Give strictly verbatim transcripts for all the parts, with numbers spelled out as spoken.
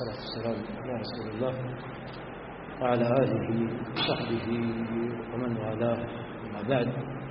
والصلاة والسلام على رسول الله وعلى آله وصحبه ومن والاه، أما بعد.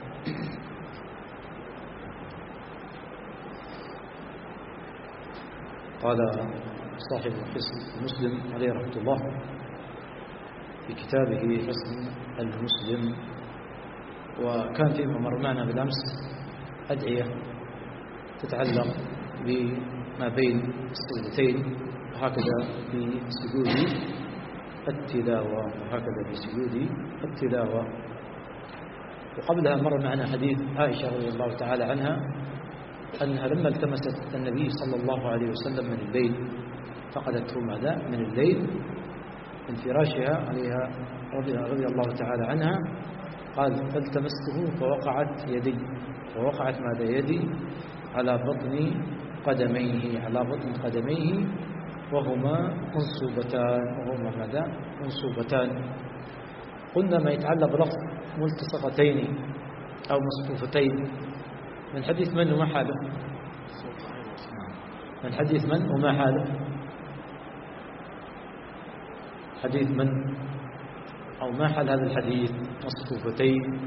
قال صاحب حسن مسلم عليه رحمة الله في كتابه حسن المسلم، وكان فيما مر معنا بالأمس أدعية تتعلق بما بين السجدتين، وهكذا في سجود التلاوة وهكذا في سجود التلاوة. وقبلها مر معنا حديث عائشة رضي الله تعالى عنها أنها لما التمست النبي صلى الله عليه وسلم من الليل فقدته ماذا من الليل من فراشها عليها رضي الله تعالى عنها، قال فالتمسته فوقعت يدي فوقعت ماذا يدي على بطن قدميه على بطن قدميه وهما منصوبتان وهما ماذا منصوبتان. قلنا ما يتعلق بلفظ ملتصقتين أو مصفوفتين من حديث من وما حاله من حديث من وما حاله حديث من أو ما حال هذا الحديث مصفوفتين؟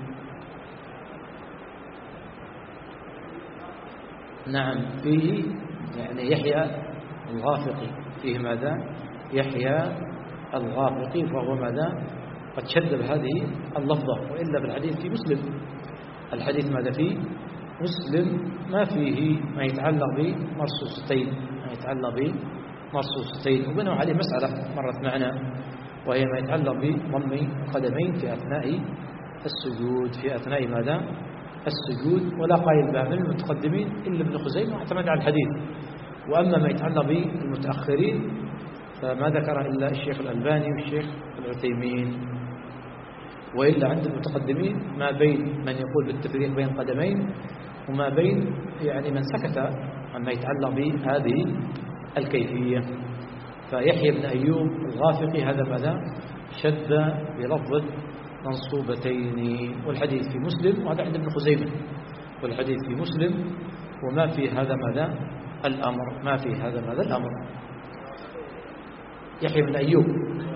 نعم، فيه يعني يحيى الغافقي، فيه ماذا يحيى الغافقي، فهو ماذا قد شد بهذه اللفظة، وإلا في الحديث في مسلم الحديث ماذا فيه مسلم ما فيه ما يتعلق بمرصوصتين ما يتعلق بمرصوصتين وبنوا عليه مسألة مرت معنا، وهي ما يتعلق بضم القدمين في أثناء السجود في أثناء ماذا السجود. ولا قائل بها من المتقدمين إلا ابن خزيمة اعتمد على الحديث. وأما ما يتعلق بالمتأخرين فما ذكر إلا الشيخ الألباني والشيخ العثيمين، وإلا عند المتقدمين ما بين من يقول بالتفريق بين قدمين وما بين يعني من سكت عما يتعلق بهذه الكيفية. فيحيى بن أيوب الغافقي هذا ماذا شد بلفظ منصوبتين، والحديث في مسلم، وهذا عند ابن خزيمة، والحديث في مسلم وما في هذا ماذا الأمر ما في هذا ماذا الأمر. يحيى بن أيوب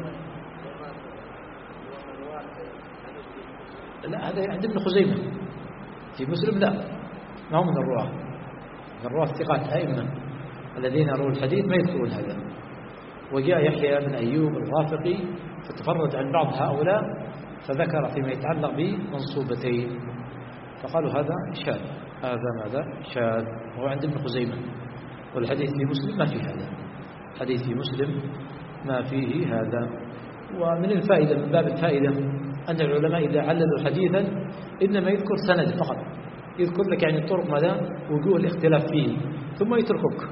لا، هذا عند ابن خزيمة، في مسلم لا، ما هو من الرواة من الرواة الثقات أئمة الذين رووا الحديث ما يذكرون هذا. وجاء يحيى بن أيوب الغافقي فتفرد عن بعض هؤلاء فذكر فيما يتعلق بمنصوبتين، فقالوا هذا شاذ هذا ماذا شاذ، وهو عند ابن خزيمة. والحديث في مسلم ما فيه هذا الحديث في مسلم ما فيه هذا. ومن الفائدة من باب الفائدة أن العلماء إذا عللوا حديثا إنما يذكر سند فقط، يذكر لك يعني الطرق ماذا وجوه الاختلاف فيه ثم يتركك،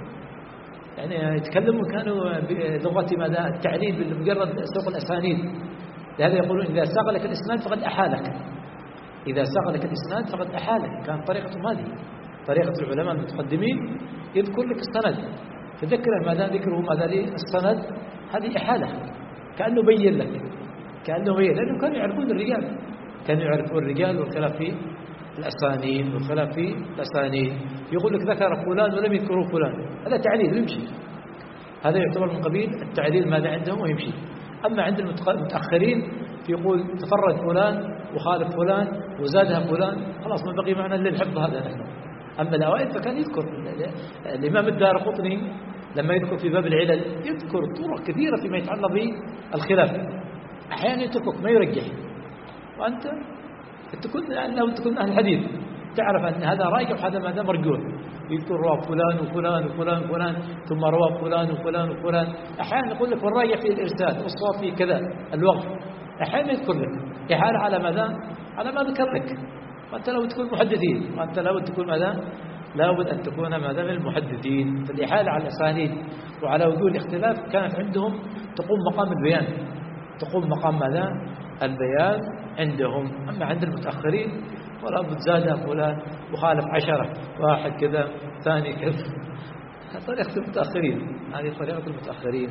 يعني يتكلموا كانوا بلغة ماذا التعليل بمجرد سوق الأسانيد. لهذا يقولون إذا ساق لك الإسناد فقد أحالك إذا ساق لك الإسناد فقد أحالك كان طريقة هذه طريقة العلماء المتقدمين، يذكر لك السند فذكره ماذا ذكره ماذا السند، هذه إحالة كأنه بين لك كأنه بين لأنهم كانوا يعرفون الرجال كانوا يعرفون الرجال والخلاف في الأسانيد والخلاف في الأسانيد. يقول لك ذكر فلان ولم يذكروا فلان، هذا تعليل ويمشي، هذا يعتبر من قبيل التعليل ماذا عندهم ويمشي. أما عند المتأخرين يقول تفرد فلان وخالف فلان وزادها فلان، خلاص ما بقي معنا إلا الحفظ هذا نحن. أما الأوائل فكان يذكر الإمام الدارقطني لما يذكر في باب العلل يذكر طرق كثيرة فيما يتعلق بالخلاف، أحيانا يتركك ما يرجح، وأنت تكون أنه تكون أهل الحديث تعرف أن هذا راجح وهذا ماذا مرجوح، يذكر رواه فلان وفلان وفلان وفلان ثم رواه فلان وفلان وفلان. أحيانا يقول لك والراجح في الإرسال والصواب في كذا الوقف، أحيانا يذكر لك إحالة على ماذا على ما ذكر لك. وأنت لو تكون محدثين وأنت لو تكون ماذا لابد أن تكون ماذا من المحدثين. فالإحالة على الأسانيد وعلى وجوه الاختلاف كانت عندهم تقوم مقام البيان تقوم مقام ماذا البيان عندهم. أما عند المتأخرين ولا بد زادها فلان وخالف عشرة واحد كذا ثاني كذا، طريقة المتأخرين هذه طريقة المتأخرين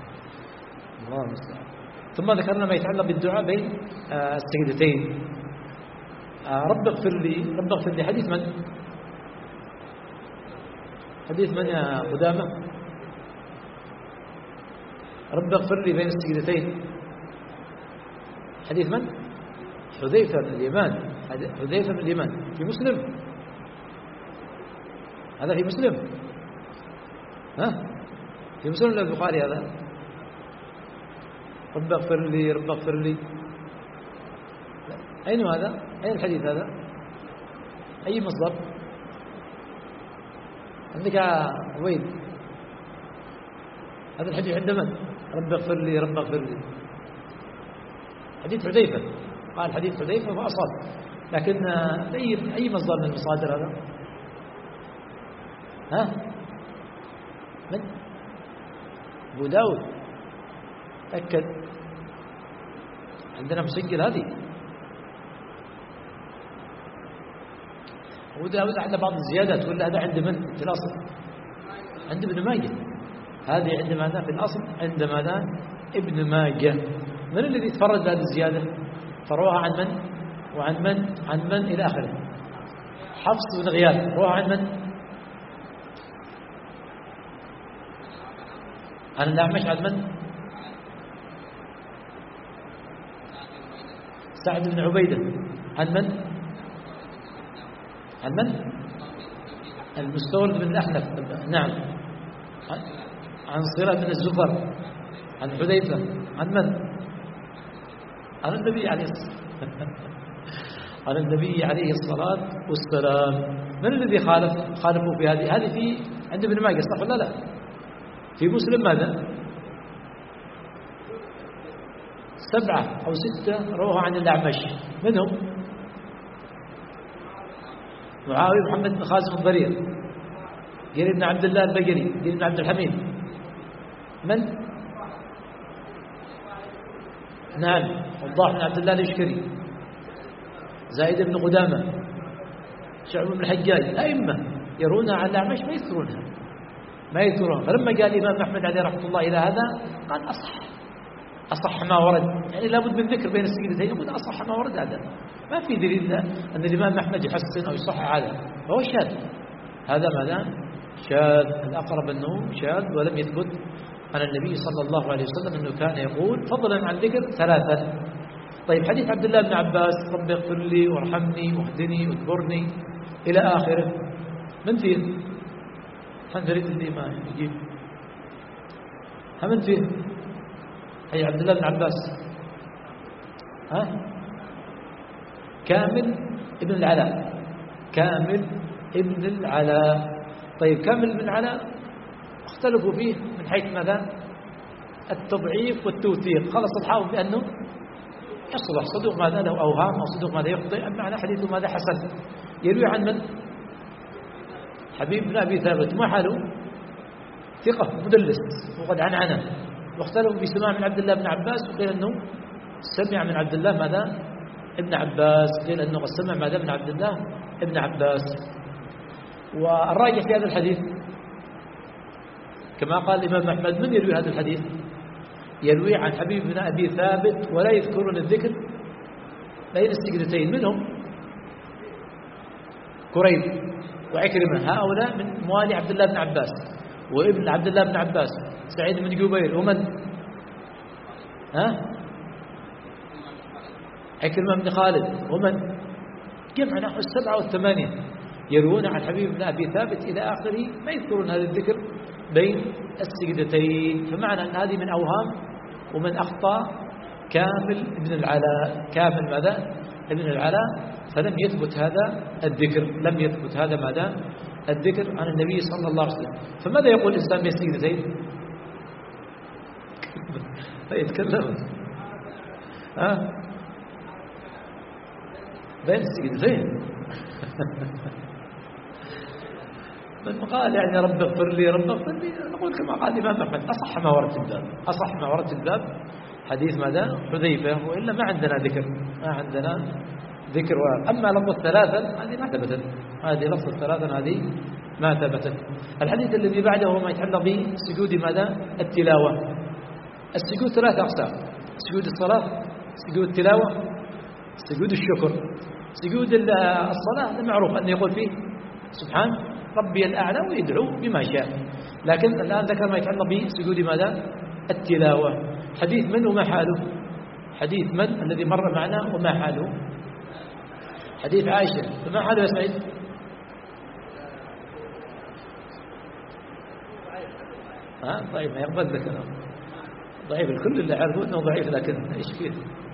الله المستعان. ثم ذكرنا ما يتعلق بالدعاء بين السجدتين. رب اغفر لي رب اغفر لي حديث من حديث من يا قدامة رب اغفر لي بين السجدتين. حديث من؟ حذيفة بن اليمان. حذيفة بن اليمان في مسلم، هذا في مسلم، ها في مسلم ولا البخاري؟ هذا رب اغفر لي رب اغفر لي. أين هذا؟ أين الحديث هذا؟ أي مصدر عندك يا عويد؟ هذا الحديث عند من؟ رب اغفر لي رب اغفر لي، حديث حذيفة. قال حديث حذيفة فأصاب، لكن أي أي مصدر من المصادر هذا؟ ها؟ من؟ أبو داود. تأكد عندنا مسجل هذه. أبو داود عنده بعض الزيادات، ولا هذا عند من في الأصل؟ عند ابن ماجه. هذه عند ماذا في الأصل؟ عند ماذا؟ ابن ماجه. من الذي تفرد بهذه الزيادة؟ فروها عن من وعن من عن من إلى آخره. حفص بن غياث روها عن من؟ عن الأعمش. عن من؟ سعد بن عبيدة. عن من؟ عن من؟ المستورد بن الأحنف. نعم. عن صلة بن الزفر. عن حذيفة. عن من؟ عن النبي عليه الصلاة عن النبي عليه الصلاة والسلام. من الذي خالف خالفوا في هذه؟ هذه في عند ابن ماجه صح ولا لا؟ في مسلم ماذا؟ سبعة أو ستة روها عن الأعمش. منهم معاوية محمد بن خازم الضرير، جرير بن عبد الله البجري، جرير بن عبد الحميد. من؟ نعم، وضاح بن عبد الله الاشكري، زايد بن قدامة، شعب بن الحجاج. أئمة يرونها على الأعمش ما يذكرونها ما يذكرونها. فلما قال الإمام أحمد عليه رحمة الله إلى هذا قال أصح أصح ما ورد، يعني لابد من ذكر بين السجدتين، يقول أصح ما ورد. هذا ما في دليل أن الإمام أحمد يحسن أو يصحح هذا، فهو شاذ. هذا ماذا؟ شاذ. الأقرب أنه شاذ ولم يثبت عن النبي صلى الله عليه وسلم أنه كان يقول فضلا عن ذكر ثلاثة. طيب حديث عبد الله بن عباس رب اغفر لي وارحمني واهدني واجبرني إلى آخره، من فيه؟ حنفريد اللي ما يجيب من فيه؟ هي عبد الله بن عباس. ها؟ كامل ابن العلاء. كامل ابن العلاء. طيب كامل ابن العلاء اختلفوا فيه من حيث ماذا؟ التضعيف والتوثيق. خلص الحافظ بأنه يصلح صدوق ماذا له أوهام أو صدوق ماذا يخطئ، أما على حديثه ماذا حسن. يروي عن من؟ حبيب بن أبي ثابت. ما حاله؟ ثقة مدلس وقد عنعنه. واختلفوا في سماع من عبد الله بن عباس، وقيل أنه سمع من عبد الله ماذا؟ ابن عباس. قيل أنه قد سمع ماذا من عبد الله ابن عباس. والراجح في هذا الحديث كما قال الإمام أحمد، من يروي هذا الحديث؟ يروي عن حبيب بن أبي ثابت ولا يذكرون الذكر بين السجدتين. منهم كريب وعكرمة، هؤلاء من موالي عبد الله بن عباس وابن عبد الله بن عباس. سعيد بن جبير. ومن؟ ها؟ عكرمة بن خالد. ومن؟ جمع نحو السبعة والثمانية يروون عن حبيب بن أبي ثابت إلى آخره، ما يذكرون هذا الذكر بين السجدتين. فمعنى أن هذه من أوهام ومن أخطأ كامل ابن العلاء. كامل ماذا؟ ابن العلاء. فلم يثبت هذا الذكر، لم يثبت هذا ماذا؟ الذكر عن النبي صلى الله عليه وسلم. فماذا يقول الإنسان بين السجدتين؟ فيتكلم ها بين السجدتين. من قال يعني رب اغفر لي رب اغفر لي، نقول كما قال الإمام أحمد أصح ما ورد في الباب. أصح ما ورد في الباب حديث ماذا؟ حذيفة. وإلا ما عندنا ذكر، ما عندنا ذكر. أما لفظ الثلاثة هذه ما ثبتت، هذه لفظ الثلاثة هذه ما ثبتت. الحديث الذي بعده هو ما يتعلق بسجود ماذا؟ التلاوة. السجود ثلاثة أقسام: سجود الصلاة، سجود التلاوة، سجود الشكر. سجود الصلاة معروف أن يقول فيه سبحان ربي الأعلى ويدعو بما شاء. لكن الآن ذكر ما يتعلق بسجود ماذا؟ التلاوة. حديث من وما حاله؟ حديث من الذي مر معنا وما حاله؟ حديث عائشة، فما حاله يا سعيد؟ ها طيب ما يقبل ذكر ضعيف، الكل اللي يعرفون انه ضعيف، لكن ايش فيه؟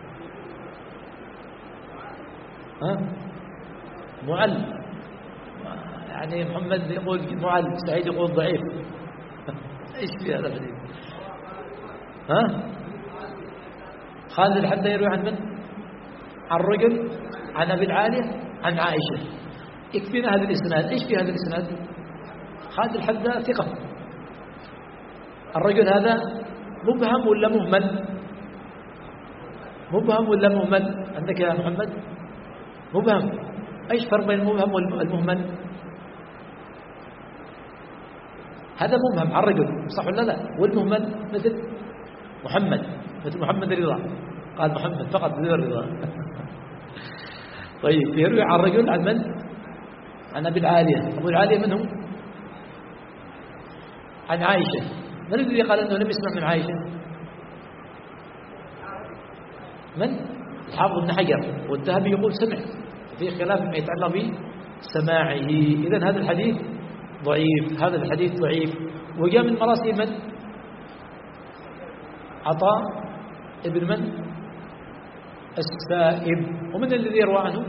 ها معل، يعني محمد يقول معل، سعيد يقول ضعيف. ايش في هذا الحديث؟ ها خالد الحذا يروي عن من؟ عن رجل عن ابي العالية عن عائشة. يكفينا هذا الاسناد. ايش في هذا الاسناد؟ خالد الحذا ثقة. الرجل هذا مبهم ولا مهمل؟ مبهم ولا مهمل عندك يا محمد؟ مبهم. ايش فرق بين المبهم والمهمل؟ هذا مبهم عن رجل صح ولا لا؟ والمهمل مثل محمد، مثل محمد رضا، قال محمد فقط بدون رضا. طيب يروي عن رجل عن من؟ عن ابي العالية. ابو العالية من هو؟ عن عائشة. من الذي قال انه لم يسمع من عائشة؟ من؟ الحافظ ابن حجر، والذهبي يقول سمع، في خلاف ما يتعلق بسماعه. اذا هذا الحديث ضعيف، هذا الحديث ضعيف. وجاء من مراسيل من؟ عطاء ابن من؟ السائب. ومن الذي يروى عنه؟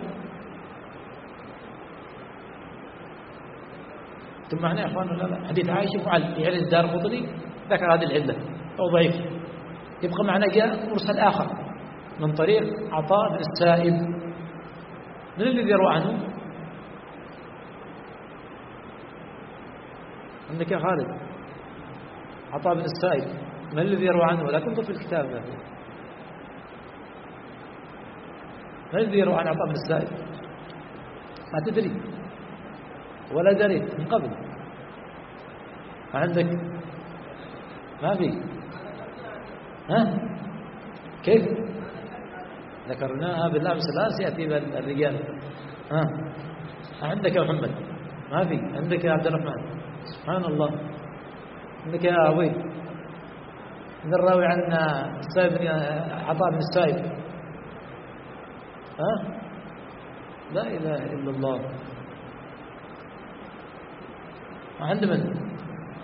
ثم معنا يا اخوان ولا لا؟ حديث عائشة معل في علة الدارقطني ذكر هذه العلة أو ضعيف. يبقى معنا جاء مرسل آخر من طريق عطاء بن السائب. من الذي يروى عنه؟ عندك يا خالد عطاء بن السائب، من الذي يروى عنه؟ لا تنظر في الكتاب. من الذي يروى عن عطاء بن السائب؟ ما تدري ولا دريت من قبل. عندك ما في؟ ها كيف ذكرناها باللامس الآن سيأتي الرجال. ها عندك يا محمد؟ ما في. عندك يا عبد الرحمن؟ سبحان الله. عندك يا عويد؟ من الراوي عن السائب بن عطاء بن السائب؟ ها لا إله إلا الله. عند من؟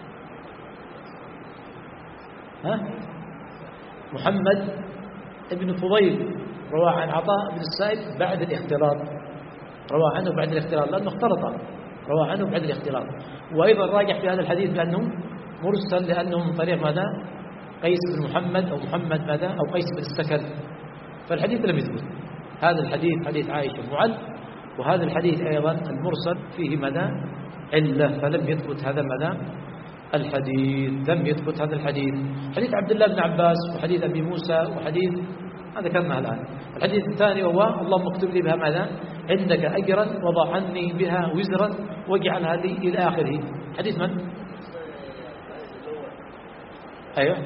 ها محمد ابن فضيل روى عن عطاء بن السائب بعد الاختلاط، روى عنه بعد الاختلاط لأنه اختلط، روى عنه بعد الاختلاط. وأيضا راجح في هذا الحديث بأنه مرسل، لأنه من طريق ماذا؟ قيس بن محمد أو محمد ماذا؟ أو قيس بن السكن. فالحديث لم يثبت. هذا الحديث حديث عائشة معل، وهذا الحديث أيضا المرسل فيه ماذا؟ علة، فلم يثبت هذا ماذا؟ الحديث لم يثبت هذا الحديث. حديث عبد الله بن عباس وحديث أبي موسى وحديث ما ذكرناه الآن. الحديث الثاني هو اللهم اكتب لي بها ماذا؟ عندك أجرا وضع عني بها وزرا واجعلها لي إلى آخره. حديث من؟ أيوه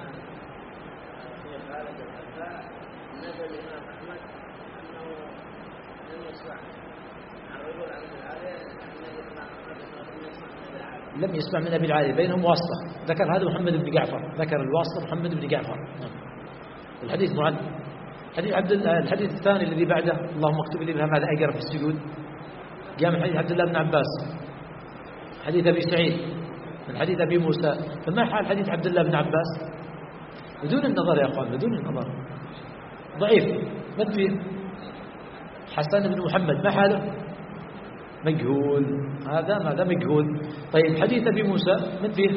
لم يسمع من أبي العالية، بينهم واسطة. ذكر هذا محمد بن جعفر، ذكر الواسطة محمد بن جعفر. الحديث معد. حديث عبد الحديث الثاني الذي بعده اللهم اكتب لي بها ماذا؟ أجر في السجود. جاء من حديث عبد الله بن عباس، حديث أبي سعيد، من حديث أبي موسى. فما حال حديث عبد الله بن عباس؟ بدون النظر يا أخوان، بدون النظر ضعيف. من فيه؟ حسن بن محمد، ما حاله؟ مجهول. هذا ماذا؟ مجهول. طيب حديث أبي موسى من فيه؟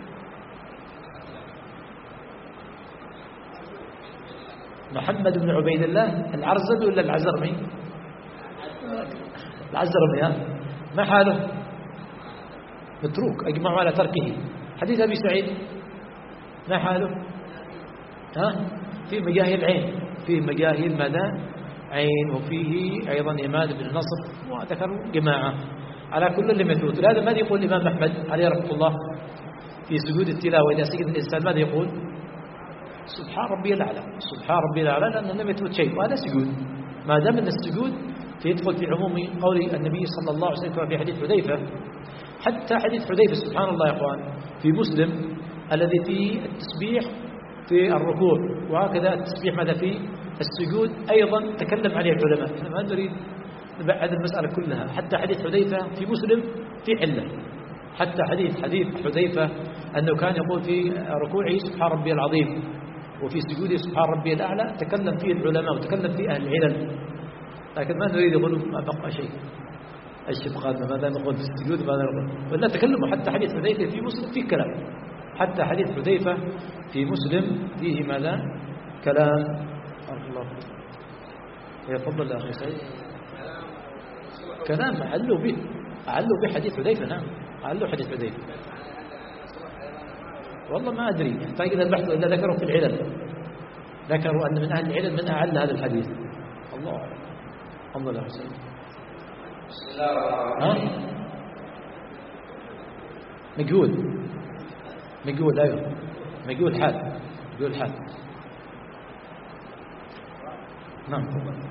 محمد بن عبيد الله العرزمي ولا العزرمي؟ العزرمي. ها ما حاله؟ متروك، أجمعوا على تركه. حديث أبي سعيد ما حاله؟ ها في مجاهي العين، في مجاهي ماذا؟ عين. وفيه أيضا إمام بن نصر وذكروا جماعة. على كل اللي مثبوت. هذا ماذا يقول الإمام أحمد عليه رحمة الله في سجود التلاوة؟ إذا سجد الإنسان ماذا يقول؟ سبحان ربي الأعلى، سبحان ربي الأعلى، لأنه لم يثبت شيء، وهذا سجود. ما دام أن السجود يدخل في عموم قول النبي صلى الله عليه وسلم في حديث حذيفة. حتى حديث حذيفة سبحان الله يا أخوان في مسلم الذي فيه التسبيح في الركوع، وهكذا التسبيح ماذا فيه السجود أيضا تكلم عليه العلماء. احنا ما نريد نبعد المسألة كلها. حتى حديث حذيفة في مسلم في علة، حتى حديث حديث حذيفة أنه كان يقول في ركوعه سبحان ربي العظيم وفي سجوده سبحان ربي الأعلى، تكلم فيه العلماء وتكلم فيه أهل العلل، لكن ما نريد يقولوا ما بقى شيء الشبقات ماذا نقول في السجود ماذا نقول، ولا تكلموا. حتى حديث حذيفة في مسلم فيه كلام، حتى حديث حذيفة في مسلم فيه ماذا كلام. الله يفضل يا أخي سعيد. كلام علوا به، علوا به حديث حذيفة. نعم علوا حديث حذيفة. والله ما أدري، يحتاج إلى البحث، إلا ذكروا في العلل، ذكروا أن من أهل العلل من أعل هذا الحديث. الله الله لا حسين. بسم الله الرحمن الرحيم. مجهول مجهول أيوه مجهول حال مجهول حال. نعم.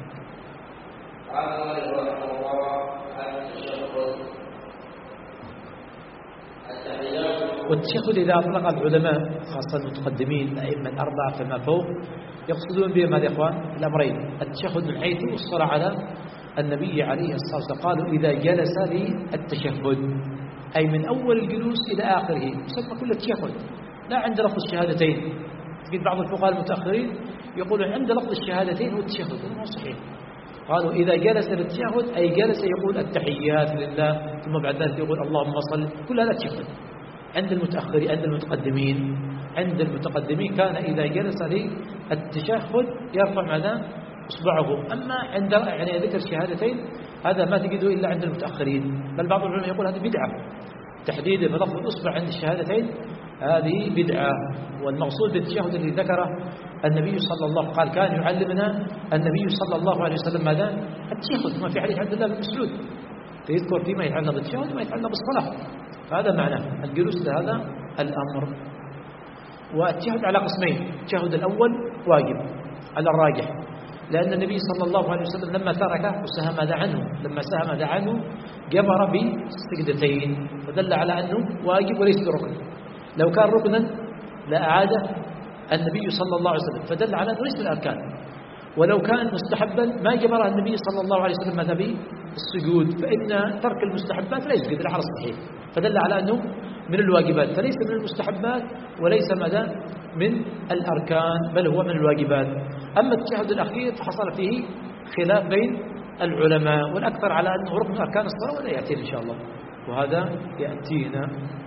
والتشهد إذا أطلق العلماء خاصة المتقدمين الأئمة الأربعة فما فوق يقصدون بهم هذا يا إخوان الأمرين: التشهد من حيث الصلاة على النبي عليه الصلاة والسلام، قالوا إذا جلس للتشهد أي من أول الجلوس إلى آخره، يسمى كل التشهد، لا عند لفظ الشهادتين. تجد بعض الفقهاء المتأخرين يقولون عند لفظ الشهادتين هو التشهد، هذا مو صحيح. قالوا إذا جلس للتشهد أي جلس يقول التحيات لله، ثم بعد ذلك يقول اللهم صل، كل هذا التشهد. عند المتأخرين عند المتقدمين عند المتقدمين كان إذا جلس للتشهد يرفع ماذا إصبعه. أما عند يعني ذكر الشهادتين هذا ما تجده إلا عند المتأخرين، بل بعض العلماء يقول هذه بدعة، تحديد بلفظ الإصبع عند الشهادتين هذه بدعة. والمقصود بالتشهد الذي ذكره النبي صلى الله عليه وسلم قال كان يعلمنا النبي صلى الله عليه وسلم ماذا التشهد، ما في حديث عبد الله بن مسعود فيذكر فيما يتعلق بالتشهد وما يتعلق بالصلاة، فهذا معناه الجلوس لهذا الأمر. والتشهد على قسمين: التشهد الأول واجب على الراجح، لأن النبي صلى الله عليه وسلم لما تركه وسهم ماذا عنه لما سهم ماذا عنه جبر بسجدتين، فدل على أنه واجب وليس بركن. لو كان ركنا لأعاده النبي صلى الله عليه وسلم، فدل على أنه ليس من الأركان. ولو كان مستحبا ما جبره النبي صلى الله عليه وسلم ماذا به السجود، فإن ترك المستحبات لا يسجد على الصحيح، فدل على أنه من الواجبات، فليس من المستحبات وليس ماذا من الأركان، بل هو من الواجبات. أما التشهد الأخير فحصل فيه خلاف بين العلماء، والأكثر على أنه ركن أركان الصلاة، ولا يأتينا إن شاء الله، وهذا يأتينا.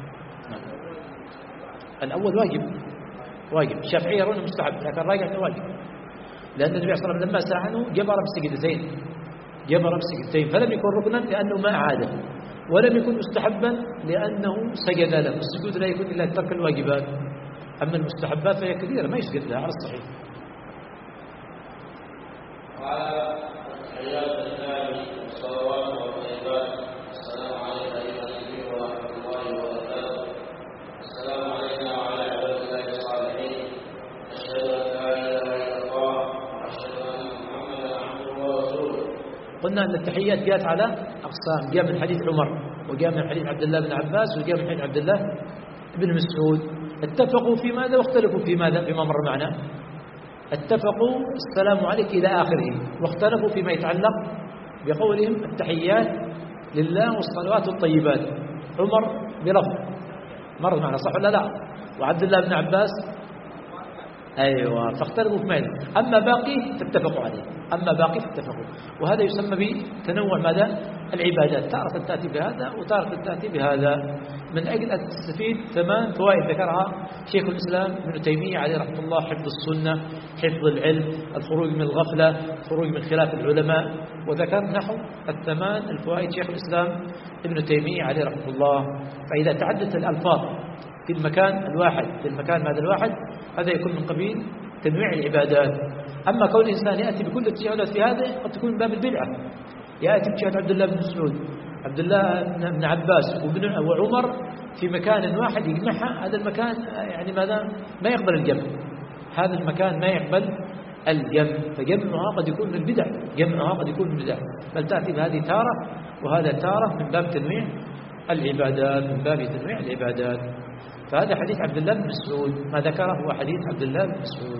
الأول واجب واجب الشافعية يرونه مستحب، لكن الراجح أنه واجب، لأن النبي صلى الله عليه وسلم لما ساعنه جبر بسجدتين جبر بسجدتين فلم يكن ركنا لأنه ما أعاده، ولم يكن مستحبا لأنه سجد له. السجود لا يكون إلا ترك الواجبات، أما المستحبات فهي كثيرة ما يسجد لها على الصحيح. وعلى الحياة الثاني والصلوات والطيبات. السلام عليك أيها النبي ورحمة الله وبركاته. السلام علينا وعلى عباد الله الصالحين. أشهد أن لا إله إلا الله وأشهد أن محمدا عبده ورسوله. قلنا أن التحيات جاءت على أقسام، جاء من حديث عمر، وجاء من حديث عبد الله بن عباس، وجاء من حديث عبد الله بن مسعود. اتفقوا في ماذا واختلفوا في ماذا فيما مر معنا. اتفقوا السلام عليك إلى آخره، واختلفوا فيما يتعلق بقولهم التحيات لله والصلوات الطيبات. عمر بلفظ مر معنا صح ولا لا، وعبد الله بن عباس أيوة، فاختلفوا في ماذا. أما باقي فاتفقوا عليه أما باقي فاتفقوا وهذا يسمى بتنوع ماذا العبادات، تارة تأتي بهذا وتارة تأتي بهذا، من أجل أن تستفيد ثمان فوائد ذكرها شيخ الإسلام ابن تيمية عليه رحمة الله: حفظ السنة، حفظ العلم، الخروج من الغفلة، الخروج من خلاف العلماء، وذكر نحو الثمان الفوائد شيخ الإسلام ابن تيمية عليه رحمة الله. فإذا تعدت الألفاظ في المكان الواحد في المكان هذا الواحد هذا يكون من قبيل تنويع العبادات. أما كون الإنسان يأتي بكل التشهدات في هذا قد تكون من باب البدعة، يأتي بشهادة عبد الله بن مسعود، عبد الله بن عباس وابن وعمر في مكان واحد يجمعها، هذا المكان يعني ماذا ما يقبل الجمع، هذا المكان ما يقبل الجمع، فجمعها قد يكون من البدع جمعها قد يكون من البدع، بل تأتي بهذه تارة وهذا تارة من باب تنويع العبادات من باب تنويع العبادات. فهذا حديث عبد الله بن مسعود، ما ذكره هو حديث عبد الله بن مسعود.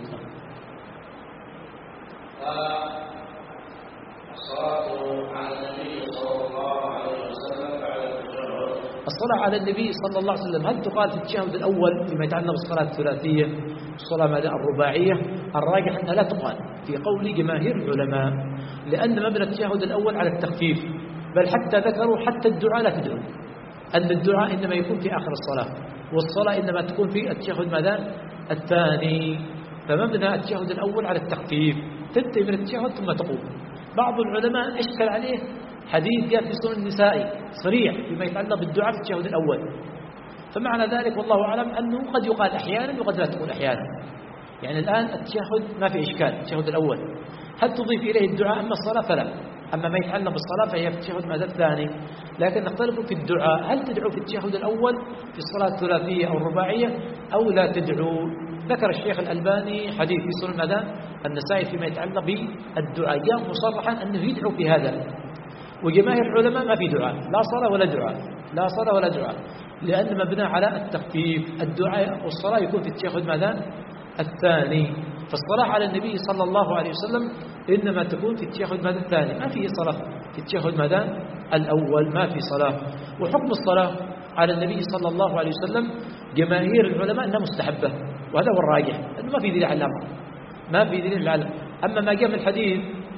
الصلاة على النبي صلى الله عليه وسلم هل تقال في التشهد الأول فيما يتعلق بالصلاة الثلاثية الصلاة الرباعية؟ الراجح أنها لا تقال في قول جماهير العلماء، لأن مبنى التشهد الأول على التخفيف، بل حتى ذكروا حتى الدعاء لا تدعو، أن الدعاء إنما يكون في آخر الصلاة، والصلاة إنما تكون في التشهد ماذا؟ الثاني. فمبنى التشهد الأول على التخفيف، تنتهي من التشهد ثم تقوم. بعض العلماء أشكل عليه حديث جاء في سنن النسائي صريح فيما يتعلق بالدعاء في التشهد الأول، فمعنى ذلك والله أعلم أنه قد يقال أحيانا وقد لا تقول أحيانا. يعني الآن التشهد ما في إشكال، التشهد الأول هل تضيف إليه الدعاء أما الصلاة فلا، أما ما يتعلق بالصلاة فهي في التشهد ماذا الثاني. لكن نختلف في الدعاء، هل تدعو في التشهد الأول في الصلاة الثلاثية أو الرباعية أو لا تدعو. ذكر الشيخ الألباني حديث في سنن ماذا النسائي فيما يتعلق بالدعاء جاء مصرحا أنه يدعو في هذا، وجماهير العلماء ما في دعاء، لا صلاة ولا دعاء، لا صلاة ولا دعاء، لأن مبنى على التخفيف. الدعاء والصلاة يكون في التشهد ماذا الثاني، فالصلاة على النبي صلى الله عليه وسلم إنما تكون في التشهد ماذا الثاني، ما فيه صلاة في التشهد ماذا الأول، ما في صلاة. وحكم الصلاة على النبي صلى الله عليه وسلم جماهير العلماء أنها مستحبة، وهذا هو الراجح، أنه ما في دليل على الأمر، ما في دليل على. أما ما جاء من الحديث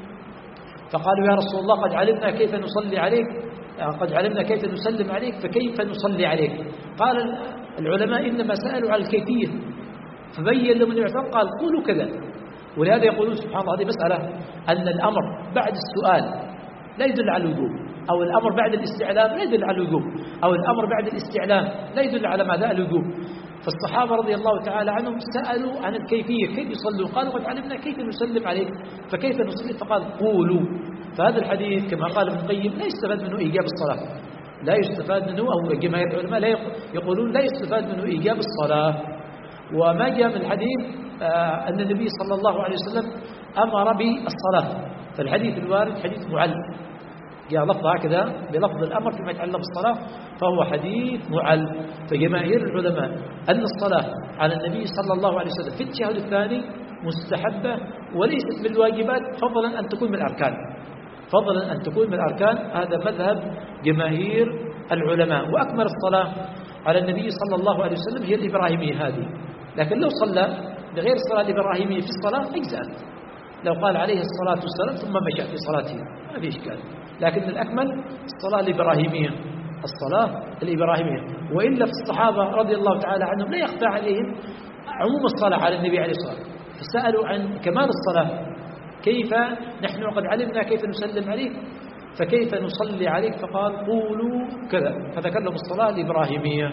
فقالوا يا رسول الله قد علمنا كيف نصلي عليك، قد علمنا كيف نسلم عليك فكيف نصلي عليك، قال العلماء إنما سألوا على الكيفية فبين لهم الإعتراف قال قولوا كذا. ولهذا يقولون سبحان الله هذه مسألة أن الأمر بعد السؤال لا يدل على الوجوب، أو الأمر بعد الاستعلام لا يدل على الوجوب، أو الأمر بعد الاستعلام لا يدل على ماذا الوجوب. فالصحابة رضي الله تعالى عنهم سألوا عن الكيفية كيف يصلوا، قالوا قد علمنا كيف نسلم عليك فكيف نصلي، فقال قولوا. فهذا الحديث كما قال ابن القيم لا يستفاد منه إيجاب الصلاة، لا يستفاد منه، أو جماهير العلماء لا يقولون لا يستفاد منه إيجاب الصلاة. وما جاء من الحديث آه أن النبي صلى الله عليه وسلم أمر بالصلاة، فالحديث الوارد حديث معل، جاء لفظ هكذا بلفظ الأمر فيما يتعلق بالصلاة فهو حديث معل. فجماهير العلماء أن الصلاة على النبي صلى الله عليه وسلم في التشهد الثاني مستحبة وليست من الواجبات، فضلا أن تكون من الأركان، فضلا أن تكون من الأركان. هذا مذهب جماهير العلماء. وأكمل الصلاة على النبي صلى الله عليه وسلم هي الإبراهيمية هذه، لكن لو صلى بغير الصلاة الإبراهيمية في الصلاة أجزأت، لو قال عليه الصلاة والسلام ثم مشى في صلاته ما في إشكال، لكن الأكمل الصلاة الإبراهيمية، الصلاة الإبراهيمية. وإلا في الصحابة رضي الله تعالى عنهم لا يخفى عليهم عموم الصلاة على النبي عليه الصلاة والسلام، فسألوا عن كمال الصلاة، كيف نحن قد علمنا كيف نسلم عليك فكيف نصلي عليك، فقال قولوا كذا، فذكر لهم الصلاة الإبراهيمية،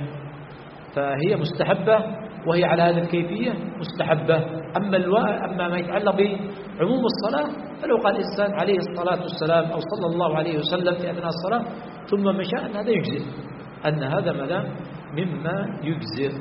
فهي مستحبة وهي على هذه الكيفية مستحبة. أما الواء أما ما يتعلق بعموم الصلاة فلو قال إنسان عليه الصلاة والسلام أو صلى الله عليه وسلم في أثناء الصلاة ثم مشى أن هذا يجزئ، أن هذا ماذا مما يجزئ.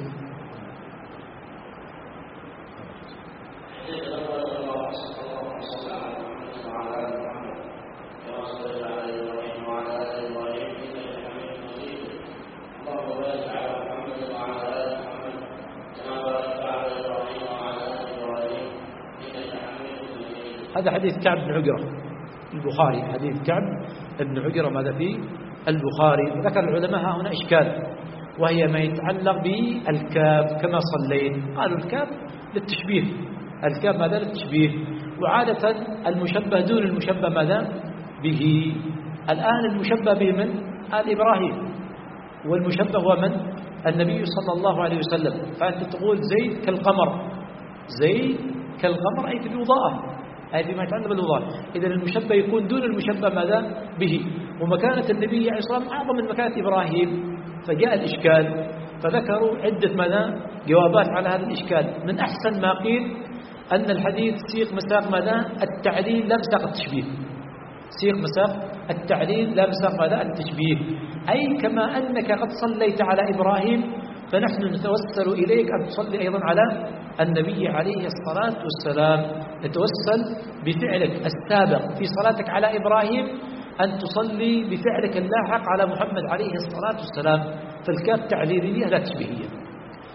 هذا حديث كعب بن عجرة البخاري، حديث كعب بن عجرة ماذا فيه البخاري. ذكر العلماء هنا إشكال، وهي ما يتعلق بالكاف كما صليت، قالوا الكاف للتشبيه، الكاف ماذا للتشبيه، وعادة المشبه دون المشبه ماذا به. الآن المشبه به من آل إبراهيم، والمشبه هو من النبي صلى الله عليه وسلم. فأنت تقول زيد كالقمر، زيد كالقمر أي في الوضاءة، أي فيما يتعلق بالوضاء. إذا المشبه يكون دون المشبه ماذا به، ومكانة النبي عليه الصلاة والسلام أعظم من مكانة إبراهيم، فجاء الإشكال، فذكروا عدة ماذا جوابات على هذا الإشكال. من أحسن ما قيل أن الحديث سيق مساق ماذا التعليل لا مساق التشبيه، سيق مساق التعليل لا مساق ماذا التشبيه، أي كما أنك قد صليت على إبراهيم فنحن نتوسل إليك أن تصلي أيضا على النبي عليه الصلاة والسلام، نتوسل بفعلك السابق في صلاتك على إبراهيم أن تصلي بفعلك اللاحق على محمد عليه الصلاة والسلام. فالكاف تعليلية لا تشبيهية.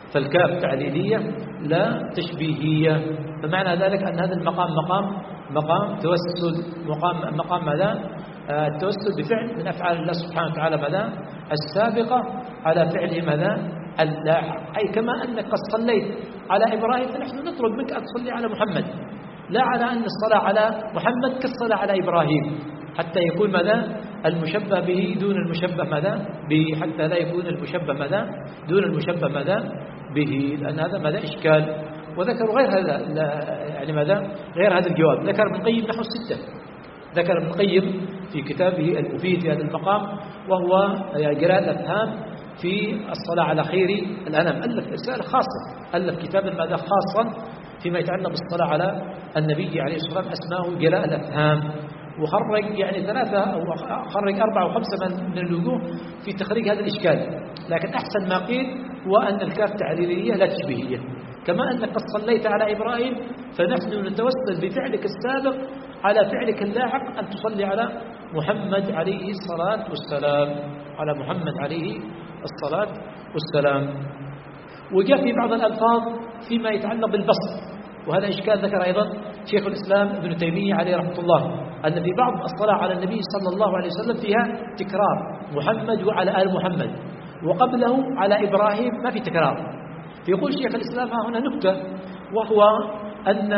فالكاف تعليلية لا تشبيهية. فمعنى ذلك أن هذا المقام مقام مقام توسل، مقام مقام ماذا؟ التوسل بفعل من أفعال الله سبحانه وتعالى ماذا؟ السابقة على فعله ماذا؟ اللاحق. أي كما أنك قد صليت على إبراهيم فنحن نطلب منك أن تصلي على محمد، لا على أن الصلاة على محمد كالصلاة على إبراهيم، حتى يكون ماذا؟ المشبه به دون المشبه ماذا؟ به، حتى لا يكون المشبه ماذا؟ دون المشبه ماذا؟ به، لأن هذا ماذا؟ إشكال. وذكروا غير هذا، يعني ماذا؟ غير هذا الجواب. ذكر ابن القيم نحو الستة، ذكر ابن القيم في كتابه المفيد في هذا المقام، وهو قراءة الأفهام في الصلاة على خير الأنام. ألف رسالة خاصة، ألف كتابا ماذا؟ خاصا فيما يتعلق بالصلاة على النبي عليه الصلاة والسلام، اسمه قراءة الأفهام، وخرج يعني ثلاثة أو خرج أربعة أو خمسة من الوجوه في تخريج هذا الإشكال. لكن أحسن ما قيل هو أن الكاف تعليلية لا تشبيهية، كما أنك قد صليت على إبراهيم فنحن نتوسل بفعلك السابق على فعلك اللاحق أن تصلي على محمد عليه الصلاة والسلام، على محمد عليه الصلاة والسلام. وجاء في بعض الألفاظ فيما يتعلق بالبسط، وهذا إشكال ذكر أيضا شيخ الإسلام ابن تيمية عليه رحمة الله، أن في بعض الصلاة على النبي صلى الله عليه وسلم فيها تكرار، محمد وعلى آل محمد، وقبله على إبراهيم ما في تكرار. فيقول شيخ الإسلام هنا نكتة، وهو أن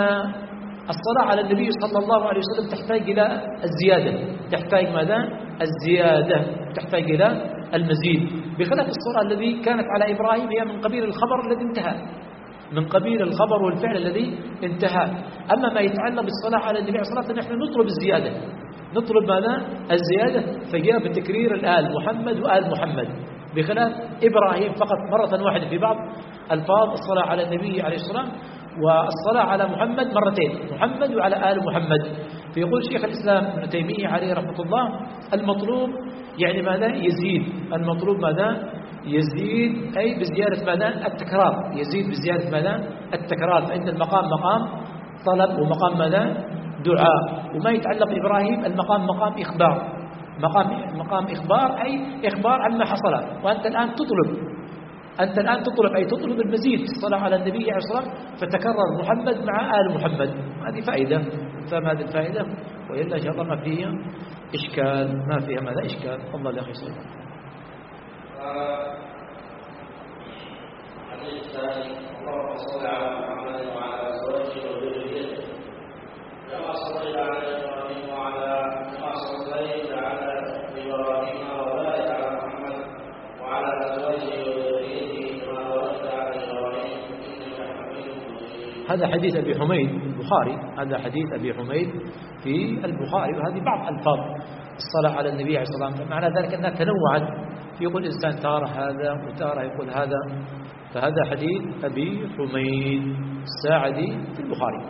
الصلاة على النبي صلى الله عليه وسلم تحتاج إلى الزيادة، تحتاج ماذا؟ الزيادة، تحتاج إلى المزيد، بخلاف الصلاة الذي كانت على إبراهيم هي من قبيل الخبر الذي انتهى، من قبيل الخبر والفعل الذي انتهى. أما ما يتعلق بالصلاة على النبي صلى الله عليه وسلم نحن نطلب الزيادة، نطلب ماذا؟ الزيادة، فجاء بتكرير الآل محمد وآل محمد، بخلاف إبراهيم فقط مرة واحدة في بعض ألفاظ الصلاة على النبي عليه الصلاة والسلام، والصلاة على محمد مرتين، محمد وعلى آل محمد. فيقول شيخ الإسلام ابن تيمية عليه رحمة الله المطلوب يعني ماذا؟ يزيد، المطلوب ماذا؟ يزيد، أي بزيادة ماذا؟ التكرار، يزيد بزيادة ماذا؟ التكرار، فإن المقام مقام طلب ومقام ماذا؟ دعاء. وما يتعلق بإبراهيم المقام مقام إخبار، مقام مقام إخبار، أي إخبار عما حصل، وأنت الآن تطلب، أنت الآن تطلب أي تطلب المزيد في الصلاة على النبي عليه الصلاة والسلام، فتكرر محمد مع آل محمد. هذه فائدة، فهم هذه الفائدة، وإلا إن شاء الله ما فيها إشكال، ما فيها ماذا؟ إشكال. الله يا أخي صلى الله. الحديث الثاني: اللهم صل على محمد وعلى أزواجه وذريته كما صليت على إبراهيم وعلى كما صليت على إبراهيم وبارك على محمد وعلى أزواجه وذريته كما باركت على إبراهيم إنك حميد مجيد. هذا حديث أبي حميد البخاري، هذا حديث أبي حميد في البخاري، وهذه بعض ألفاظ الصلاة على النبي عليه الصلاة والسلام، فمعنى ذلك أنها تنوعت، يقول إنسان تارة هذا وتارة يقول هذا. فهذا حديث أبي حميد الساعدي في البخاري.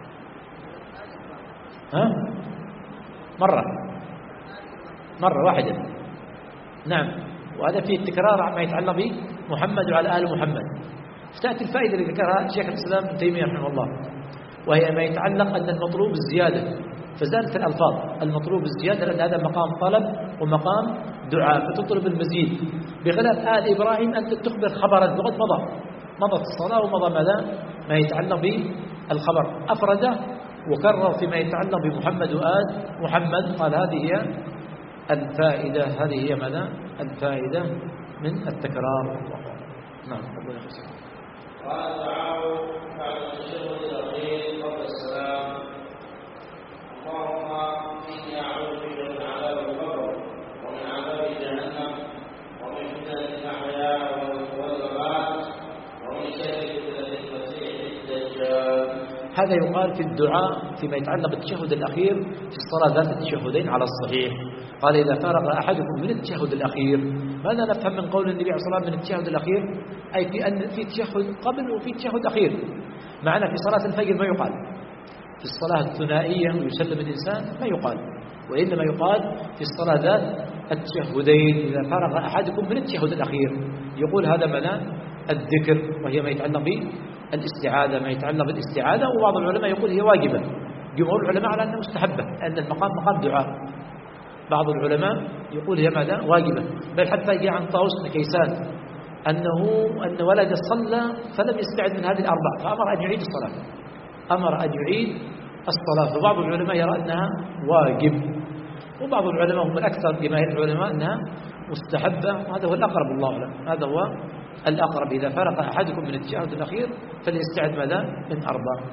ها؟ مرة مرة واحدة، نعم. وهذا فيه التكرار عما يتعلق به محمد وعلى آل محمد. فتأتي الفائدة اللي ذكرها شيخ الإسلام ابن تيمية رحمه الله، وهي ما يتعلق أن المطلوب الزيادة، فزادت الألفاظ، المطلوب الزيادة لأن هذا مقام طلب ومقام دعاء، فتطلب المزيد، بخلاف آل إبراهيم أنت تخبر خبرا فقد مضى، مضت الصلاة ومضى ماذا؟ ما يتعلق بالخبر، أفرده وكرر فيما يتعلق بمحمد وآل محمد. قال هذه هي الفائدة، هذه هي ماذا؟ الفائدة من التكرار. نعم. ربنا يخصك. قال الدعاء بعد التشهد الأخير قبل السلام: اللهم إني أعوذ بك من عذاب القبر ومن عذاب جهنم ومن فتنة الأحياء والممات ومن شر فتنة المسيح الدجال. هذا يقال في الدعاء فيما يتعلق بالتشهد الأخير في الصلاة ذات التشهدين على الصحيح. قال إذا فرغ أحدكم من التشهد الأخير. ماذا نفهم من قول النبي عليه الصلاة والسلام من التشهد الأخير؟ أي في أن في تشهد قبل وفي تشهد أخير. معنا في صلاة الفجر ما يقال، في الصلاة الثنائية ويسلم الإنسان ما يقال، وإنما يقال في الصلاة ذات التشهدين إذا فرغ أحدكم من التشهد الأخير. يقول هذا معنى الذكر، وهي ما يتعلق بالاستعاذة، ما يتعلق بالاستعاذة. وبعض العلماء يقول هي واجبة، جمهور العلماء على أنها مستحبة، أن المقام مقام دعاء. بعض العلماء يقول هي ماذا؟ واجبة، بل حتى جاء عن طاووس بن كيسان أنه أن ولد صلى فلم يستعد من هذه الأربع فأمر أن يعيد الصلاة أمر أن يعيد الصلاة. فبعض العلماء يرى أنها واجب، وبعض العلماء هم الأكثر جماهير العلماء أنها مستحبة، وهذا هو الأقرب الله أعلم، هذا هو الأقرب. إذا فرق أحدكم من التشهد الأخير فليستعد ماذا؟ من أربع.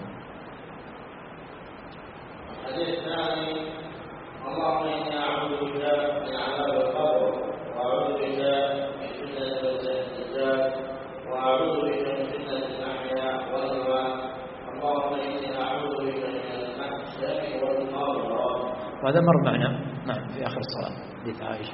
الحديث الثاني: اللهم إني أعوذ بك من عذاب القبر، وأعوذ بك من فتنة الدجال، وأعوذ بك من فتنة المحيا والممات، اللهم إني أعوذ بك من المحشر والمغرب. وهذا مر معنا نعم في آخر الصلاة حديث عائشة.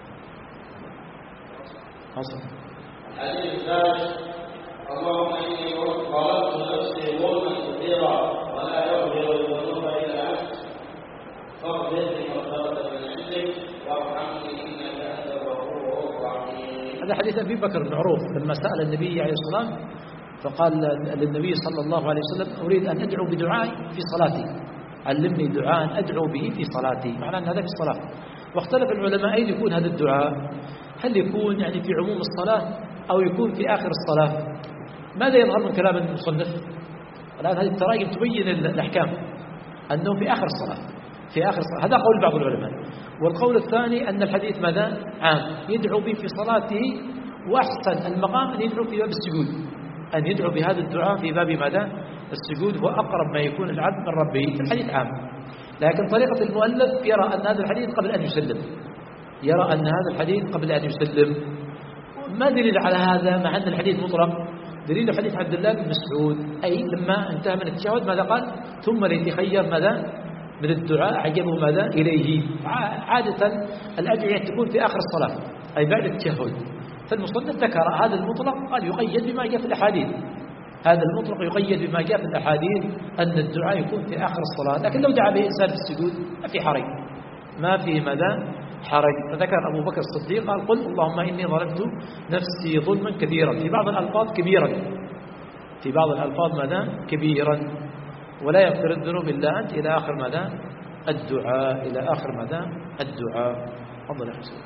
حصل. الحديث الثالث: اللهم إني ظلمت نفسي ظلما كثيرا ولا يغفر الذنوب إلا أنت فاغفر لي مغفرة من عندك وارحمني إنك أنت الغفور الرحيم. هذا حديث أبي بكر المعروف لما سأل النبي عليه الصلاة والسلام فقال للنبي صلى الله عليه وسلم: أريد أن أدعو بدعاء في صلاتي، علمني دعاء أدعو به في صلاتي، معنى أن هذا في الصلاة. واختلف العلماء أين يكون هذا الدعاء، هل يكون يعني في عموم الصلاة أو يكون في آخر الصلاة؟ ماذا يظهر من كلام المصنف؟ الآن هذه التراجم تبين الأحكام أنه في آخر الصلاة، في آخر الصلاة، هذا قول بعض العلماء. والقول الثاني أن الحديث ماذا؟ عام، يدعو به في صلاته، وأحسن المقام أن يدعو في باب السجود، أن يدعو بهذا الدعاء في باب ماذا؟ السجود، هو أقرب ما يكون العبد من ربه. الحديث عام، لكن طريقة المؤلف يرى أن هذا الحديث قبل أن يسلم، يرى أن هذا الحديث قبل أن يسلم. ما دليل على هذا مع أن الحديث مطلق؟ دليل حديث عبد الله بن مسعود، أي لما انتهى من التشهد ماذا قال؟ ثم ليتخير ماذا؟ من الدعاء عجبه ماذا؟ إليه. عادة الأدعية تكون في آخر الصلاة أي بعد التشهد، فالمصنف ذكر هذا المطلق، قال يقيد بما جاء في الأحاديث، هذا المطلق يقيد بما جاء في الأحاديث أن الدعاء يكون في آخر الصلاة. لكن لو دعا به إنسان في السجود ما في حرج، ما في ماذا؟ حرج. فذكر أبو بكر الصديق قال: قل اللهم إني ظلمت نفسي ظلما كثيرا، في بعض الألفاظ كبيرا، في بعض الألفاظ ماذا؟ كبيرا، ولا يغفر الذنوب إلا أنت، إلى آخر ماذا؟ الدعاء، إلى آخر ماذا؟ الدعاء. تفضل يا حسين.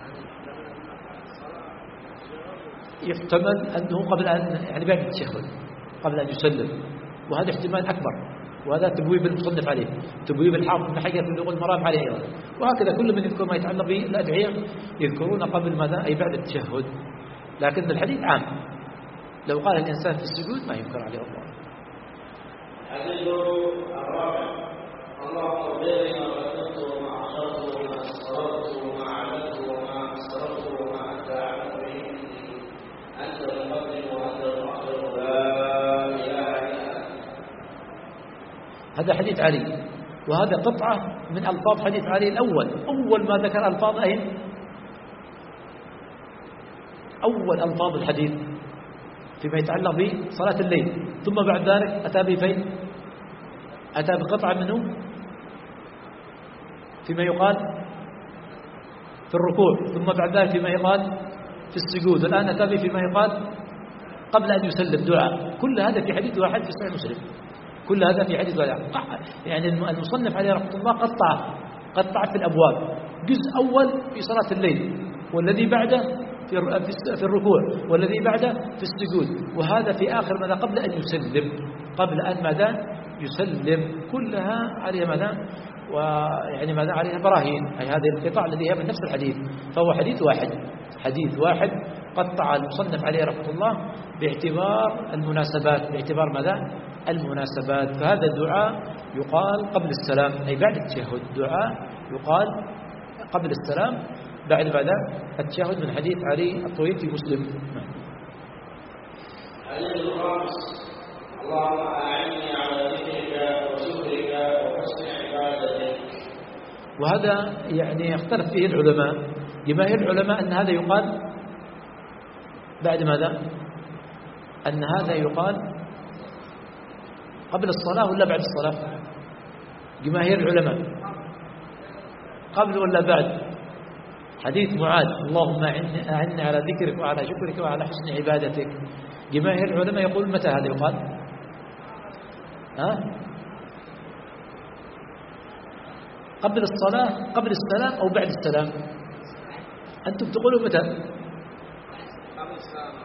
يحتمل أنه قبل أن يعني بعد التشهد، قبل أن يسلم، وهذا احتمال أكبر، وهذا تبويب المصنف عليه، تبويب الحافظ بن حجر في بلوغ المرام عليه أيضا. وهكذا كل من يذكر ما يتعلق بالأدعية يذكرون قبل ماذا؟ أي بعد التشهد. لكن الحديث عام، لو قال الإنسان في السجود ما ينكر عليه الله. الحديث الرابع: اللهم اغفر لي ما قدمت وما أخرت وما أسررت وما أعلنت وما أسررت وما أنت أعلم به مني، أنت المقدم وأنت المؤخر، لا إله إلا أنت. هذا حديث علي، وهذا قطعة من ألفاظ حديث علي الأول. أول ما ذكر ألفاظ أين؟ أول ألفاظ الحديث فيما يتعلق بصلاة الليل، ثم بعد ذلك أتى بفين؟ أتى بقطعة منه فيما يقال في الركوع، ثم بعد ذلك فيما يقال في السجود، والآن أتى به فيما يقال قبل أن يسلم دعاء. كل هذا في حديث واحد في صحيح مسلم، كل هذا في حديث واحد. يعني المصنف عليه رحمه الله قطع قطع في الأبواب، جزء أول في صلاة الليل، والذي بعده في في الركوع، والذي بعده في السجود، وهذا في آخر ماذا؟ قبل أن يسلم، قبل أن ماذا؟ يسلم. كلها عليها ماذا؟ ويعني ماذا؟ عليها براهين، أي هذه القطع الذي هي من نفس الحديث، فهو حديث واحد، حديث واحد قطع المصنف عليه رحمه الله باعتبار المناسبات، باعتبار ماذا؟ المناسبات. فهذا الدعاء يقال قبل السلام أي بعد التشهد، دعاء يقال قبل السلام بعد ماذا؟ التشهد، من حديث علي الطويل في مسلم. الحديث الخامس: اللهم أعني على ذكرك وشكرك وحسن عبادتك. وهذا يعني يختلف فيه العلماء، جماهير العلماء أن هذا يقال بعد ماذا؟ أن هذا يقال قبل الصلاة ولا بعد الصلاة؟ جماهير العلماء قبل ولا بعد؟ حديث معاذ: اللهم أعني على ذكرك وعلى شكرك وعلى حسن عبادتك، جماهير العلماء يقول متى هذا يقال؟ ها؟ قبل الصلاة، قبل السلام، أو بعد السلام؟ أنتم تقولوا متى؟ قبل السلام.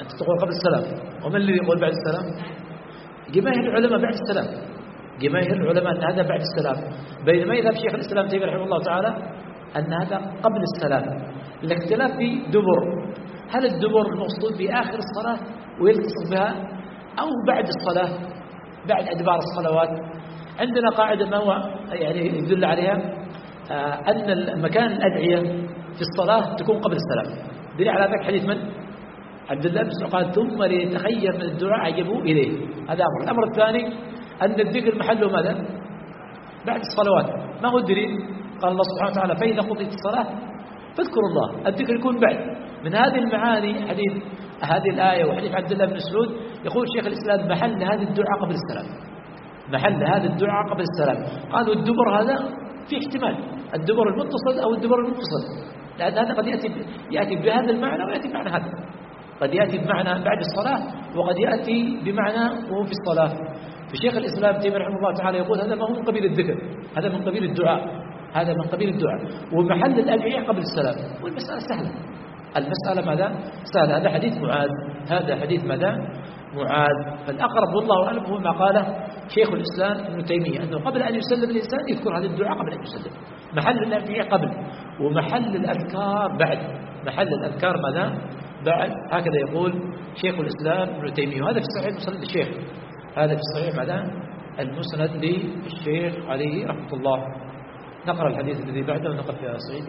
أنت تقول قبل السلام، ومن الذي يقول بعد السلام؟ جماهير العلماء بعد السلام، جماهير العلماء أن هذا بعد السلام، بينما يذهب شيخ الإسلام تيمية رحمه الله تعالى أن هذا قبل السلام. الاختلاف في دبر، هل الدبر المقصود بآخر الصلاة ويلتصق بها أو بعد الصلاة، بعد أدبار الصلوات؟ عندنا قاعدة ما هو يعني يدل عليها آه أن مكان الأدعية في الصلاة تكون قبل السلام. دليل على ذلك حديث من؟ عبد الله بن مسعود قال ثم ليتخير من الدعاء عجبوا إليه. هذا أمر. الأمر الثاني أن الذكر محله ماذا؟ بعد الصلوات. ما هو الدليل؟ قال الله سبحانه وتعالى فإذا قضيت الصلاة فاذكروا الله، الذكر يكون بعد. من هذه المعاني حديث هذه الآية وحديث عبد الله بن مسعود يقول شيخ الإسلام محل هذا الدعاء قبل السلام، محل هذا الدعاء قبل السلام. قالوا الدبر هذا في احتمال الدبر المتصل أو الدبر المنفصل، لأن هذا قد يأتي يأتي بهذا المعنى ويأتي بمعنى هذا، قد يأتي بمعنى بعد الصلاة وقد يأتي بمعنى وهو في الصلاة. فشيخ الإسلام تيمية رحمه الله تعالى يقول هذا ما هو من قبيل الذكر، هذا من قبيل الدعاء، هذا من قبيل الدعاء، ومحل الأدعية قبل السلام. والمسألة سهلة، المسألة ماذا؟ سهلة. هذا حديث معاذ، هذا حديث ماذا؟ معاذ. فالأقرب والله أعلم هو ما قاله شيخ الإسلام ابن تيمية أنه قبل أن يسلم الإنسان يذكر هذا الدعاء قبل أن يسلم، محل الأدعية قبل ومحل الأذكار بعد، محل الأذكار ماذا؟ بعد. هكذا يقول شيخ الإسلام ابن تيمية، وهذا في صحيح مسند الشيخ، هذا في صحيح ماذا؟ المسند للشيخ عليه رحمة الله. نقرأ الحديث الذي بعده ونقف يا سعيد.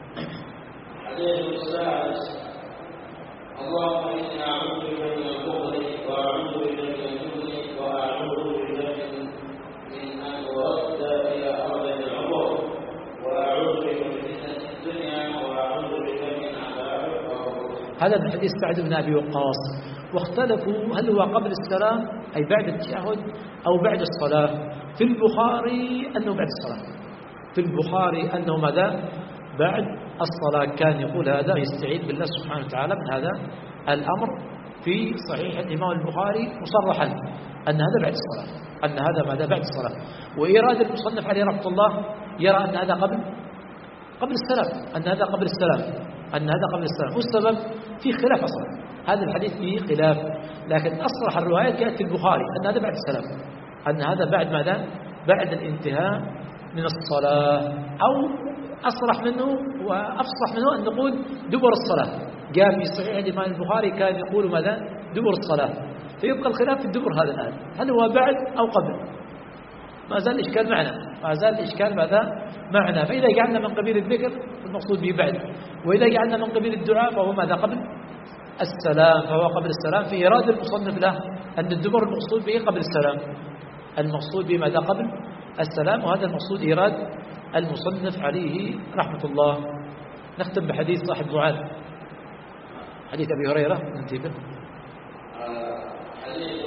حديث السادس: اللهم إني أعوذ بك من البخل وأعوذ بك من الجبن وأعوذ بك من أن أرد إلى أرض العمر وأعوذ بك من فتنة الدنيا وأعوذ بك من عذاب القبر. هذا من حديث سعد بن أبي وقاص. واختلفوا هل هو قبل السلام أي بعد التشهد أو بعد الصلاة. في البخاري أنه بعد الصلاة، في البخاري أنه ماذا؟ بعد الصلاة. كان يقول هذا يستعيذ بالله سبحانه وتعالى من هذا الأمر. في صحيح الإمام البخاري مصرحا أن هذا بعد الصلاة، أن هذا ماذا؟ بعد الصلاة. وإيراد المصنف عليه رحمة الله يرى أن هذا قبل قبل السلام، أن هذا قبل السلام، أن هذا قبل السلام. والسبب في خلاف أصلا، هذا الحديث فيه خلاف، لكن أصرح الروايات جاءت في البخاري أن هذا بعد السلام، أن هذا بعد ماذا؟ بعد الانتهاء من الصلاة. أو أصرح منه وأفصح منه أن نقول دبر الصلاة. جاء في صحيح الإمام البخاري كان يقول ماذا؟ دبر الصلاة. فيبقى الخلاف في الدبر هذا الآن، هل هو بعد أو قبل؟ ما زال الإشكال معنا، ما زال الإشكال ماذا؟ معنا. فإذا جعلنا من قبيل الذكر المقصود به بعد، وإذا جعلنا من قبيل الدعاء فهو ماذا؟ قبل السلام، فهو قبل السلام. في إرادة المصنف له أن الدبر المقصود به قبل السلام، المقصود به ماذا؟ قبل السلام. وهذا المقصود إيراد المصنف عليه رحمة الله. نختم بحديث صاحب معاذ، حديث أبي هريرة ننتهي به. حديث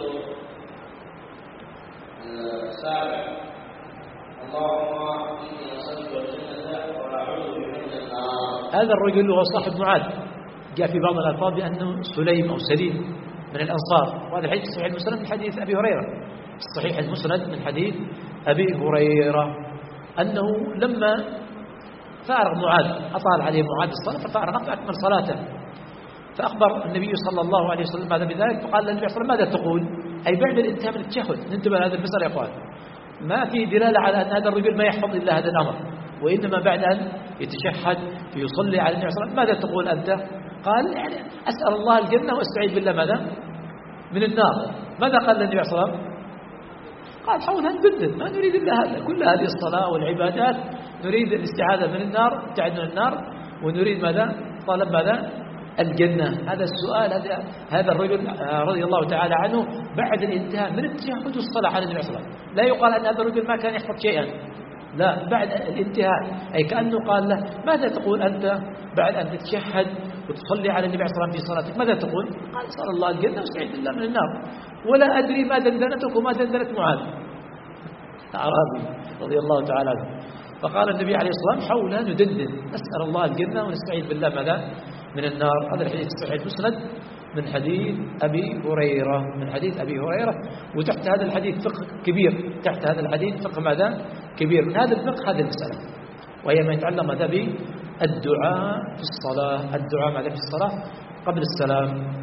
السابع: اللهم إني أسألك الجنة وأعوذ بك من النار. هذا الرجل هو صاحب معاذ، جاء في بعض الألفاظ بأنه سليم أو سليم من الأنصار. وهذا الحديث صحيح المسند من حديث أبي هريرة، صحيح المسند من حديث أبي هريرة أنه لما فارغ معاذ أطال عليه معاذ الصلاة ففارغ فأكمل صلاته، فأخبر النبي صلى الله عليه وسلم ماذا بذلك، فقال للنبي صلى الله عليه وسلم ماذا تقول؟ أي بعد الانتهاء من التشهد. ننتبه لهذا المسألة يا أخوان، ما في دلالة على أن هذا الرجل ما يحفظ إلا هذا الأمر، وإنما بعد أن يتشهد يصلي على النبي صلى الله عليه وسلم ماذا تقول أنت؟ قال يعني أسأل الله الجنة وأستعيذ بالله ماذا؟ من النار. ماذا قال النبي صلى الله عليه وسلم؟ قال حولها نبدل، ما نريد إلا هذا، كل هذه الصلاة والعبادات نريد الاستعاذة من النار، ابتعاد من النار، ونريد ماذا؟ طلب ماذا؟ الجنة. هذا السؤال، هذا هذا الرجل رضي الله تعالى عنه بعد الانتهاء من التشهد والصلاة على النبي صلى الله عليه وسلم. لا يقال أن هذا الرجل ما كان يحفظ شيئا، لا، بعد الانتهاء، أي كأنه قال له ماذا تقول أنت بعد أن تتشهد وتصلي على النبي صلى الله عليه وسلم في صلاتك؟ ماذا تقول؟ قال صلى الله الجنة واستعيذ بالله من النار، ولا أدري ما دندنتك وما دندنت معاذ أعرابي رضي الله تعالى عنه. فقال النبي عليه الصلاة والسلام حولها ندندن، نسأل الله الجنة ونستعيذ بالله ماذا؟ من النار. هذا الحديث الصحيح المسند من حديث أبي هريرة، من حديث أبي هريرة. وتحت هذا الحديث فقه كبير، تحت هذا الحديث فقه ماذا؟ كبير. من هذا الفقه هذه المسألة، وهي ما يتعلم ماذا بالدعاء في الصلاة، الدعاء ماذا في الصلاة قبل السلام.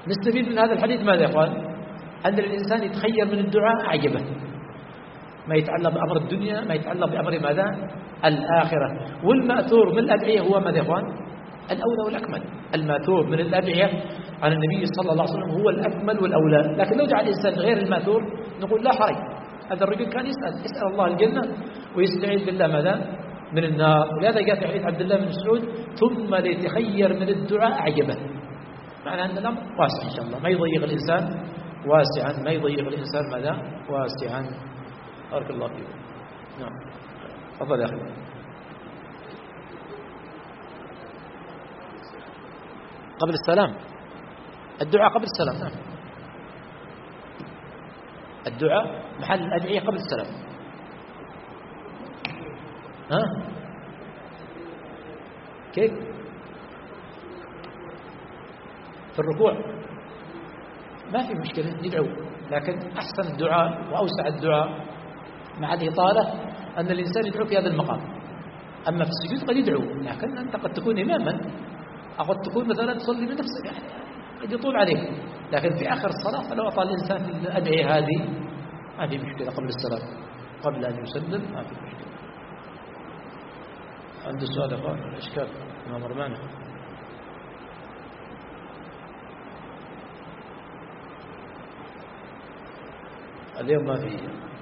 نستفيد من هذا الحديث ماذا يا إخوان؟ أن الإنسان يتخير من الدعاء أعجبه، ما يتعلق بأمر الدنيا، ما يتعلق بأمر ماذا؟ الآخرة. والمأثور من الأدعية هو ماذا يا إخوان؟ الأولى والأكمل. المأثور من الأدعية عن النبي صلى الله عليه وسلم هو الأكمل والأولى. لكن لو جعل الإنسان غير المأثور نقول لا حرج. هذا الرجل كان يسأل يسأل الله الجنة ويستعيذ بالله ماذا؟ من النار. ولهذا جاء في حديث عبد الله بن مسعود ثم ليتخير من الدعاء أعجبه. معنى أن الأمر واسع إن شاء الله، ما يضيق الإنسان واسعا، ما يضيق الإنسان ماذا؟ واسعا. بارك الله فيك. نعم تفضل يا أخي. قبل السلام الدعاء قبل السلام. نعم الدعاء محل الأدعية قبل السلام. ها كيف؟ في الركوع ما في مشكلة ندعو، لكن أحسن الدعاء وأوسع الدعاء مع الإطالة أن الإنسان يدعو في هذا المقام. أما في السجود قد يدعو، لكن أنت قد تكون إماما، أو قد تكون مثلا تصلي من نفسك، يعني قد يطول عليك. لكن في آخر الصلاة فلو أطال الإنسان في الأدعية هذه ما في مشكلة قبل السلام، قبل أن يسلم ما في مشكلة. عنده سؤال يا أخوان؟ الإشكال ما مر معنا اليوم ما في